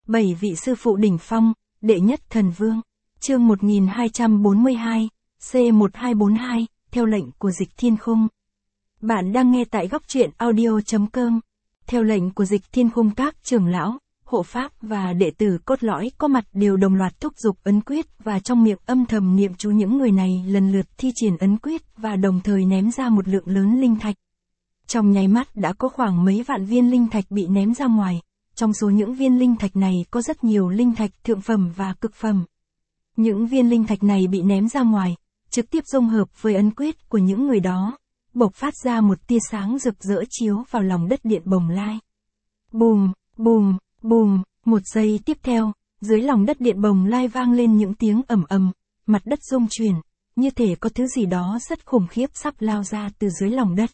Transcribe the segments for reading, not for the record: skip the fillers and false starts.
7 vị sư phụ đỉnh phong, đệ nhất thần vương. Chương 1242, C1242, theo lệnh của Dịch Thiên Khung. Bạn đang nghe tại góc truyện audio.com. Theo lệnh của Dịch Thiên Khung, các trưởng lão, hộ pháp và đệ tử cốt lõi có mặt đều đồng loạt thúc giục ấn quyết và trong miệng âm thầm niệm chú. Những người này lần lượt thi triển ấn quyết và đồng thời ném ra một lượng lớn linh thạch. Trong nháy mắt đã có khoảng mấy vạn viên linh thạch bị ném ra ngoài. Trong số những viên linh thạch này có rất nhiều linh thạch thượng phẩm và cực phẩm. Những viên linh thạch này bị ném ra ngoài, trực tiếp dung hợp với ấn quyết của những người đó, bộc phát ra một tia sáng rực rỡ chiếu vào lòng đất Điện Bồng Lai. Bùm, bùm, bùm, một giây tiếp theo, dưới lòng đất Điện Bồng Lai vang lên những tiếng ầm ầm, mặt đất rung chuyển, như thể có thứ gì đó rất khủng khiếp sắp lao ra từ dưới lòng đất.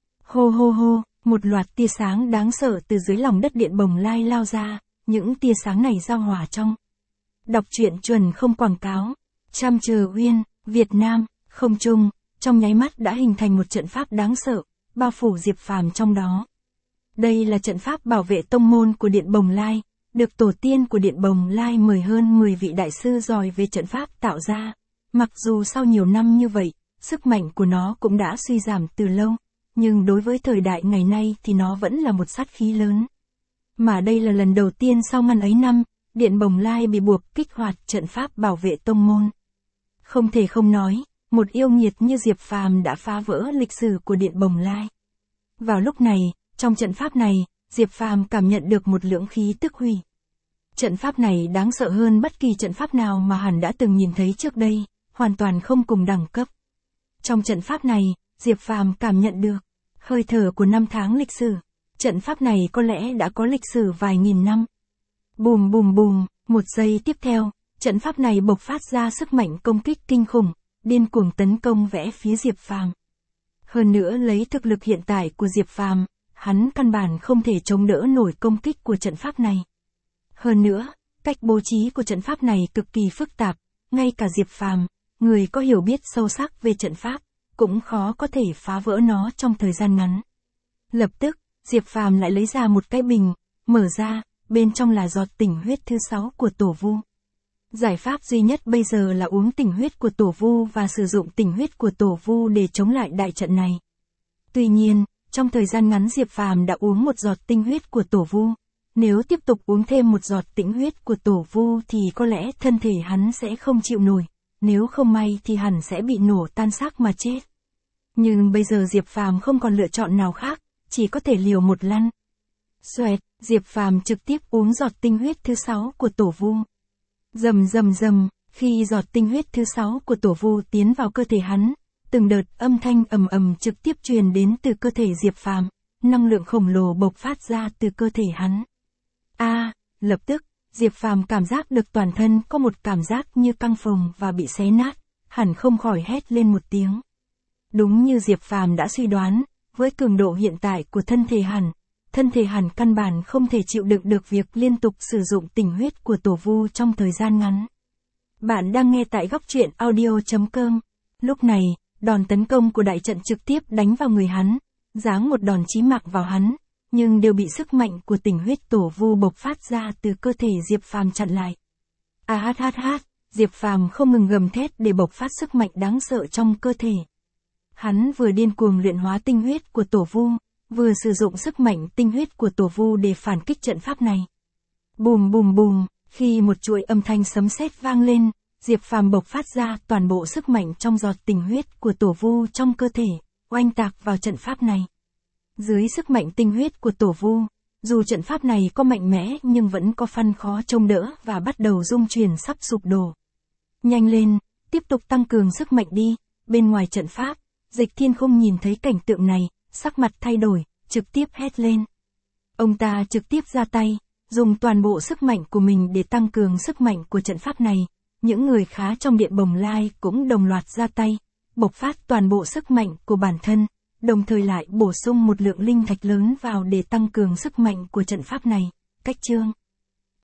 Hô hô hô, một loạt tia sáng đáng sợ từ dưới lòng đất Điện Bồng Lai lao ra, những tia sáng này giao hòa trong. Đọc truyện chuẩn không quảng cáo. Trăm chờ uyên, Việt Nam, không trung, trong nháy mắt đã hình thành một trận pháp đáng sợ, bao phủ Diệp Phàm trong đó. Đây là trận pháp bảo vệ tông môn của Điện Bồng Lai, được tổ tiên của Điện Bồng Lai mời hơn 10 vị đại sư giỏi về trận pháp tạo ra. Mặc dù sau nhiều năm như vậy, sức mạnh của nó cũng đã suy giảm từ lâu, nhưng đối với thời đại ngày nay thì nó vẫn là một sát khí lớn. Mà đây là lần đầu tiên sau ngăn ấy năm, Điện Bồng Lai bị buộc kích hoạt trận pháp bảo vệ tông môn. Không thể không nói, một yêu nghiệt như Diệp Phàm đã phá vỡ lịch sử của Điện Bồng Lai. Vào lúc này, trong trận pháp này, Diệp Phàm cảm nhận được một lượng khí tức hủy. Trận pháp này đáng sợ hơn bất kỳ trận pháp nào mà hắn đã từng nhìn thấy trước đây, hoàn toàn không cùng đẳng cấp. Trong trận pháp này, Diệp Phàm cảm nhận được hơi thở của năm tháng lịch sử. Trận pháp này có lẽ đã có lịch sử vài nghìn năm. Bùm bùm bùm, một giây tiếp theo, trận pháp này bộc phát ra sức mạnh công kích kinh khủng, điên cuồng tấn công vẽ phía Diệp Phàm. Hơn nữa lấy thực lực hiện tại của Diệp Phàm, hắn căn bản không thể chống đỡ nổi công kích của trận pháp này. Hơn nữa, cách bố trí của trận pháp này cực kỳ phức tạp, ngay cả Diệp Phàm, người có hiểu biết sâu sắc về trận pháp, cũng khó có thể phá vỡ nó trong thời gian ngắn. Lập tức, Diệp Phàm lại lấy ra một cái bình, mở ra, bên trong là giọt tỉnh huyết thứ 6 của Tổ Vu. Giải pháp duy nhất bây giờ là uống tỉnh huyết của Tổ Vu và sử dụng tỉnh huyết của Tổ Vu để chống lại đại trận này. Tuy nhiên, trong thời gian ngắn Diệp Phàm đã uống một giọt tinh huyết của Tổ Vu. Nếu tiếp tục uống thêm một giọt tĩnh huyết của Tổ Vu thì có lẽ thân thể hắn sẽ không chịu nổi, nếu không may thì hẳn sẽ bị nổ tan xác mà chết. Nhưng bây giờ Diệp Phàm không còn lựa chọn nào khác, chỉ có thể liều một lăn. Xoẹt, Diệp Phàm trực tiếp uống giọt tinh huyết thứ 6 của Tổ Vu. Rầm rầm rầm, khi giọt tinh huyết thứ 6 của Tổ Vu tiến vào cơ thể hắn, từng đợt âm thanh ầm ầm trực tiếp truyền đến từ cơ thể Diệp Phàm, năng lượng khổng lồ bộc phát ra từ cơ thể hắn. Lập tức, Diệp Phàm cảm giác được toàn thân có một cảm giác như căng phồng và bị xé nát, hẳn không khỏi hét lên một tiếng. Đúng như Diệp Phàm đã suy đoán, với cường độ hiện tại của thân thể hẳn căn bản không thể chịu đựng được việc liên tục sử dụng tỉnh huyết của Tổ Vu trong thời gian ngắn. Bạn đang nghe tại góc truyện audio.com. Lúc này, đòn tấn công của đại trận trực tiếp đánh vào người hắn, giáng một đòn chí mạng vào hắn, nhưng đều bị sức mạnh của tỉnh huyết Tổ Vu bộc phát ra từ cơ thể Diệp Phàm chặn lại. Diệp Phàm không ngừng gầm thét để bộc phát sức mạnh đáng sợ trong cơ thể. Hắn vừa điên cuồng luyện hóa tinh huyết của Tổ Vu, vừa sử dụng sức mạnh tinh huyết của Tổ Vu để phản kích trận pháp này. Bùm bùm bùm, khi một chuỗi âm thanh sấm sét vang lên, Diệp Phàm bộc phát ra toàn bộ sức mạnh trong giọt tinh huyết của Tổ Vu trong cơ thể, oanh tạc vào trận pháp này. Dưới sức mạnh tinh huyết của Tổ Vu, dù trận pháp này có mạnh mẽ nhưng vẫn có phân khó trông đỡ và bắt đầu rung chuyển sắp sụp đổ. Nhanh lên, tiếp tục tăng cường sức mạnh đi. Bên ngoài trận pháp, Dịch Thiên Khung nhìn thấy cảnh tượng này, sắc mặt thay đổi, trực tiếp hét lên. Ông ta trực tiếp ra tay, dùng toàn bộ sức mạnh của mình để tăng cường sức mạnh của trận pháp này. Những người khá trong Điện Bồng Lai cũng đồng loạt ra tay, bộc phát toàn bộ sức mạnh của bản thân, đồng thời lại bổ sung một lượng linh thạch lớn vào để tăng cường sức mạnh của trận pháp này. Cách chương